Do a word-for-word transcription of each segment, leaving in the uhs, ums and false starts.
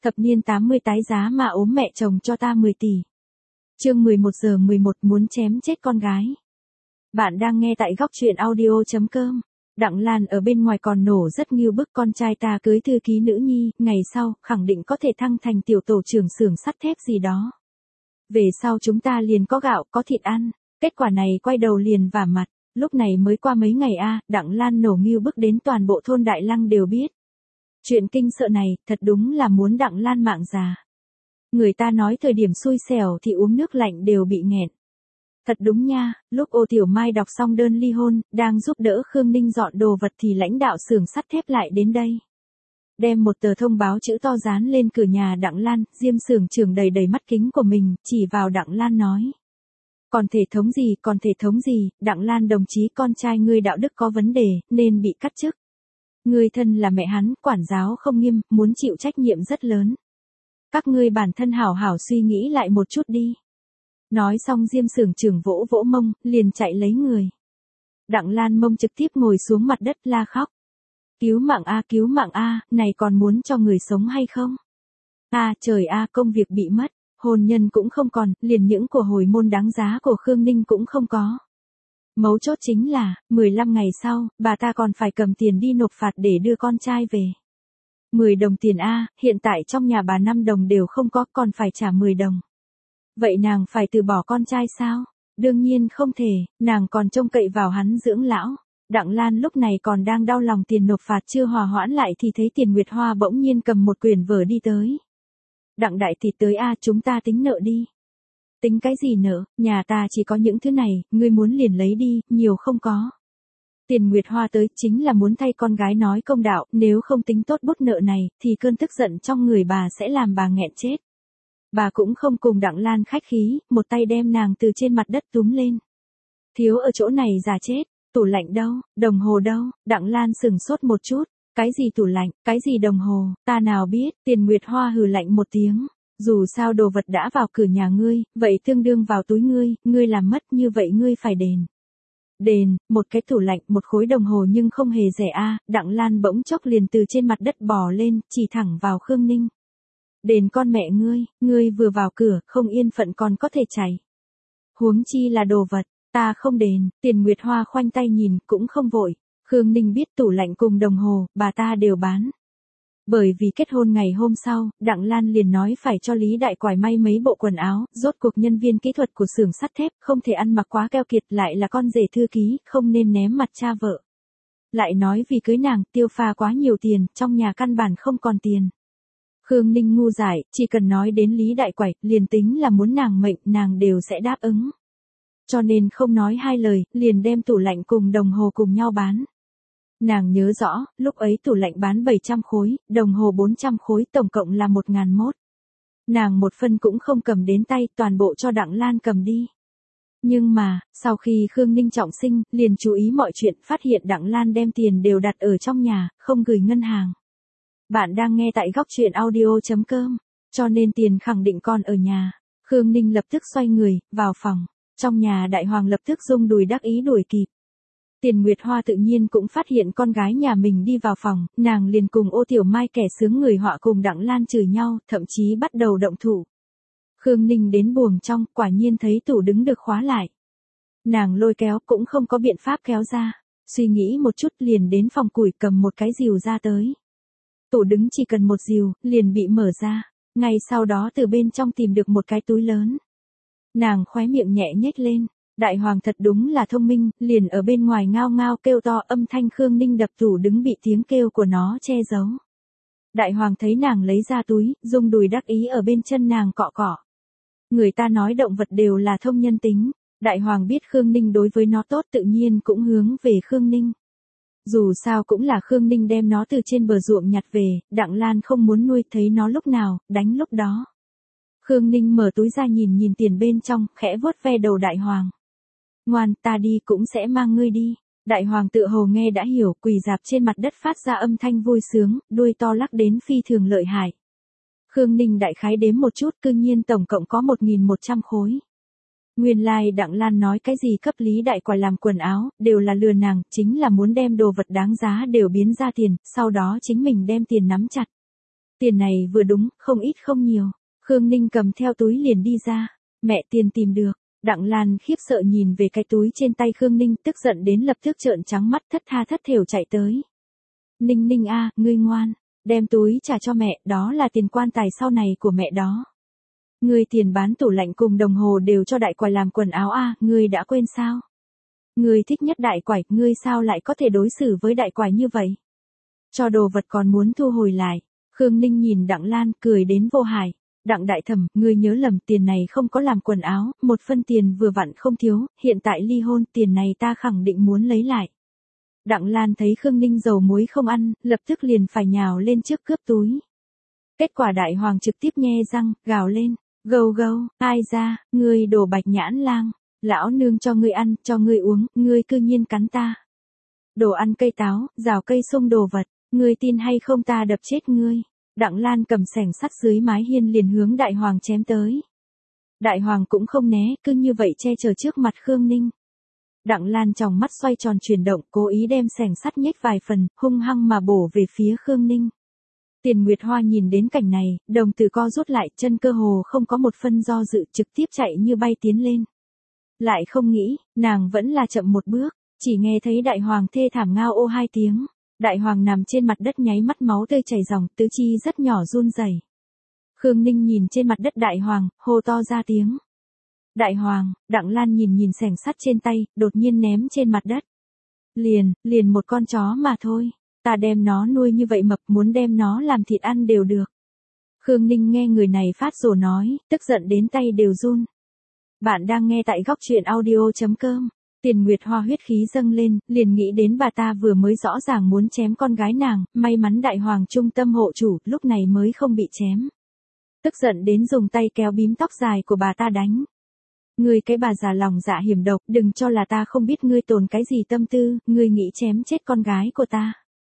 Thập niên tám mươi tái giá mà ốm mẹ chồng cho ta mười tỷ. Chương mười một giờ mười một muốn chém chết con gái. Bạn đang nghe tại góc truyện audio chấm com. Đặng Lan ở bên ngoài còn nổ rất nghiêu bức, con trai ta cưới thư ký nữ nhi, ngày sau, khẳng định có thể thăng thành tiểu tổ trưởng xưởng sắt thép gì đó. Về sau chúng ta liền có gạo, có thịt ăn. Kết quả này quay đầu liền vả mặt, lúc này mới qua mấy ngày a, Đặng Lan nổ nghiêu bức đến toàn bộ thôn Đại Lăng đều biết. Chuyện kinh sợ này, thật đúng là muốn Đặng Lan mạng già. Người ta nói thời điểm xui xẻo thì uống nước lạnh đều bị nghẹn. Thật đúng nha, lúc Ô Tiểu Mai đọc xong đơn ly hôn, đang giúp đỡ Khương Ninh dọn đồ vật thì lãnh đạo xưởng sắt thép lại đến đây. Đem một tờ thông báo chữ to dán lên cửa nhà Đặng Lan, Diêm xưởng trưởng đầy đầy mắt kính của mình, chỉ vào Đặng Lan nói. Còn thể thống gì, còn thể thống gì, Đặng Lan đồng chí, con trai ngươi đạo đức có vấn đề, nên bị cắt chức. Ngươi thân là mẹ hắn, quản giáo không nghiêm, muốn chịu trách nhiệm rất lớn. Các ngươi bản thân hảo hảo suy nghĩ lại một chút đi. Nói xong Diêm xưởng trưởng vỗ vỗ mông, liền chạy lấy người. Đặng Lan mông trực tiếp ngồi xuống mặt đất la khóc. Cứu mạng a, cứu mạng a, này còn muốn cho người sống hay không? A trời a, công việc bị mất, hôn nhân cũng không còn, liền những của hồi môn đáng giá của Khương Ninh cũng không có. Mấu chốt chính là, mười lăm ngày sau, bà ta còn phải cầm tiền đi nộp phạt để đưa con trai về. mười đồng tiền a, hiện tại trong nhà bà năm đồng đều không có, còn phải trả mười đồng. Vậy nàng phải từ bỏ con trai sao? Đương nhiên không thể, nàng còn trông cậy vào hắn dưỡng lão. Đặng Lan lúc này còn đang đau lòng tiền nộp phạt chưa hòa hoãn lại thì thấy Tiền Nguyệt Hoa bỗng nhiên cầm một quyển vở đi tới. Đặng đại tỷ tới a, chúng ta tính nợ đi. Tính cái gì nợ, nhà ta chỉ có những thứ này, ngươi muốn liền lấy đi, nhiều không có. Tiền Nguyệt Hoa tới chính là muốn thay con gái nói công đạo, nếu không tính tốt bút nợ này, thì cơn tức giận trong người bà sẽ làm bà nghẹn chết. Bà cũng không cùng Đặng Lan khách khí, một tay đem nàng từ trên mặt đất túm lên. Thiếu ở chỗ này già chết, tủ lạnh đâu, đồng hồ đâu, Đặng Lan sừng sốt một chút, cái gì tủ lạnh, cái gì đồng hồ, ta nào biết, Tiền Nguyệt Hoa hừ lạnh một tiếng. Dù sao đồ vật đã vào cửa nhà ngươi, vậy tương đương vào túi ngươi, ngươi làm mất như vậy ngươi phải đền. Đền, một cái tủ lạnh, một khối đồng hồ nhưng không hề rẻ a, Đặng Lan bỗng chốc liền từ trên mặt đất bò lên, chỉ thẳng vào Khương Ninh. Đền con mẹ ngươi, ngươi vừa vào cửa, không yên phận còn có thể chạy. Huống chi là đồ vật, ta không đền, Tiền Nguyệt Hoa khoanh tay nhìn, cũng không vội. Khương Ninh biết tủ lạnh cùng đồng hồ, bà ta đều bán. Bởi vì kết hôn ngày hôm sau, Đặng Lan liền nói phải cho Lý Đại Quải may mấy bộ quần áo, rốt cuộc nhân viên kỹ thuật của xưởng sắt thép, không thể ăn mặc quá keo kiệt, lại là con rể thư ký, không nên ném mặt cha vợ. Lại nói vì cưới nàng, tiêu pha quá nhiều tiền, trong nhà căn bản không còn tiền. Khương Ninh ngu dại, chỉ cần nói đến Lý Đại Quải, liền tính là muốn nàng mệnh, nàng đều sẽ đáp ứng. Cho nên không nói hai lời, liền đem tủ lạnh cùng đồng hồ cùng nhau bán. Nàng nhớ rõ, lúc ấy tủ lạnh bán bảy trăm khối, đồng hồ bốn trăm khối, tổng cộng là một nghìn mốt. Nàng một phân cũng không cầm đến tay, toàn bộ cho Đặng Lan cầm đi. Nhưng mà, sau khi Khương Ninh trọng sinh, liền chú ý mọi chuyện, phát hiện Đặng Lan đem tiền đều đặt ở trong nhà, không gửi ngân hàng. Bạn đang nghe tại góc truyện audio chấm com, cho nên tiền khẳng định còn ở nhà. Khương Ninh lập tức xoay người, vào phòng. Trong nhà Đại Hoàng lập tức rung đùi đắc ý đuổi kịp. Tiền Nguyệt Hoa tự nhiên cũng phát hiện con gái nhà mình đi vào phòng, nàng liền cùng Ô Tiểu Mai kẻ sướng người họa cùng Đặng Lan chửi nhau, thậm chí bắt đầu động thủ. Khương Ninh đến buồng trong, quả nhiên thấy tủ đứng được khóa lại. Nàng lôi kéo cũng không có biện pháp kéo ra, suy nghĩ một chút liền đến phòng củi cầm một cái rìu ra tới. Tủ đứng chỉ cần một rìu, liền bị mở ra, ngay sau đó từ bên trong tìm được một cái túi lớn. Nàng khóe miệng nhẹ nhếch lên. Đại Hoàng thật đúng là thông minh, liền ở bên ngoài ngao ngao kêu to, âm thanh Khương Ninh đập tủ đứng bị tiếng kêu của nó che giấu. Đại Hoàng thấy nàng lấy ra túi, rung đùi đắc ý ở bên chân nàng cọ cọ. Người ta nói động vật đều là thông nhân tính, Đại Hoàng biết Khương Ninh đối với nó tốt tự nhiên cũng hướng về Khương Ninh. Dù sao cũng là Khương Ninh đem nó từ trên bờ ruộng nhặt về, Đặng Lan không muốn nuôi, thấy nó lúc nào, đánh lúc đó. Khương Ninh mở túi ra nhìn nhìn tiền bên trong, khẽ vuốt ve đầu Đại Hoàng. Ngoan, ta đi cũng sẽ mang ngươi đi. Đại Hoàng tự hồ nghe đã hiểu, quỳ dạp trên mặt đất phát ra âm thanh vui sướng, đuôi to lắc đến phi thường lợi hại. Khương Ninh đại khái đếm một chút, cư nhiên tổng cộng có một nghìn một trăm khối. Nguyên lai like Đặng Lan nói cái gì cấp Lý Đại Quải làm quần áo, đều là lừa nàng, chính là muốn đem đồ vật đáng giá đều biến ra tiền, sau đó chính mình đem tiền nắm chặt. Tiền này vừa đúng, không ít không nhiều. Khương Ninh cầm theo túi liền đi ra. Mẹ, tiền tìm được. Đặng Lan khiếp sợ nhìn về cái túi trên tay Khương Ninh, tức giận đến lập tức trợn trắng mắt, thất tha thất thểu chạy tới. Ninh Ninh a, ngươi ngoan, đem túi trả cho mẹ, đó là tiền quan tài sau này của mẹ đó. Ngươi tiền bán tủ lạnh cùng đồng hồ đều cho đại quải làm quần áo a, ngươi đã quên sao? Ngươi thích nhất đại quải, ngươi sao lại có thể đối xử với đại quải như vậy? Cho đồ vật còn muốn thu hồi lại. Khương Ninh nhìn Đặng Lan cười đến vô hại. Đặng đại thẩm, ngươi nhớ lầm, tiền này không có làm quần áo, một phân tiền vừa vặn không thiếu, hiện tại ly hôn, tiền này ta khẳng định muốn lấy lại. Đặng Lan thấy Khương Ninh dầu muối không ăn, lập tức liền phải nhào lên trước cướp túi. Kết quả đại hoàng trực tiếp nhe răng, gào lên, gâu gâu, ai ra, ngươi đồ bạch nhãn lang, lão nương cho ngươi ăn, cho ngươi uống, ngươi cư nhiên cắn ta. Đồ ăn cây táo, rào cây sung đồ vật, ngươi tin hay không ta đập chết ngươi. Đặng Lan cầm xẻng sắt dưới mái hiên liền hướng đại hoàng chém tới. Đại hoàng cũng không né, cứ như vậy che chở trước mặt Khương Ninh. Đặng Lan trong mắt xoay tròn chuyển động, cố ý đem xẻng sắt nhếch vài phần, hung hăng mà bổ về phía Khương Ninh. Tiền Nguyệt Hoa nhìn đến cảnh này, đồng tử co rút lại, chân cơ hồ không có một phân do dự, trực tiếp chạy như bay tiến lên. Lại không nghĩ, nàng vẫn là chậm một bước, chỉ nghe thấy đại hoàng thê thảm ngao ô hai tiếng. Đại hoàng nằm trên mặt đất nháy mắt máu tươi chảy ròng, tứ chi rất nhỏ run rẩy. Khương Ninh nhìn trên mặt đất đại hoàng, hô to ra tiếng. Đại hoàng, Đặng Lan nhìn nhìn xẻng sắt trên tay, đột nhiên ném trên mặt đất. Liền, liền một con chó mà thôi, ta đem nó nuôi như vậy mập, muốn đem nó làm thịt ăn đều được. Khương Ninh nghe người này phát rồ nói, tức giận đến tay đều run. Bạn đang nghe tại góc truyện audio chấm com. Tiền Nguyệt Hoa huyết khí dâng lên, liền nghĩ đến bà ta vừa mới rõ ràng muốn chém con gái nàng, may mắn đại hoàng trung tâm hộ chủ, lúc này mới không bị chém. Tức giận đến dùng tay kéo bím tóc dài của bà ta đánh. Ngươi cái bà già lòng dạ hiểm độc, đừng cho là ta không biết ngươi tồn cái gì tâm tư, ngươi nghĩ chém chết con gái của ta.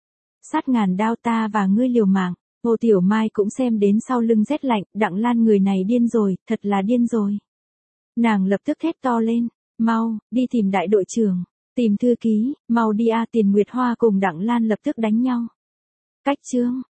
Sát ngàn đao ta và ngươi liều mạng. Hồ Tiểu Mai cũng xem đến sau lưng rét lạnh, Đặng Lan người này điên rồi, thật là điên rồi. Nàng lập tức thét to lên. Mau, đi tìm đại đội trưởng, tìm thư ký, mau đi a. Tiền Nguyệt Hoa cùng Đặng Lan lập tức đánh nhau. Cách chương,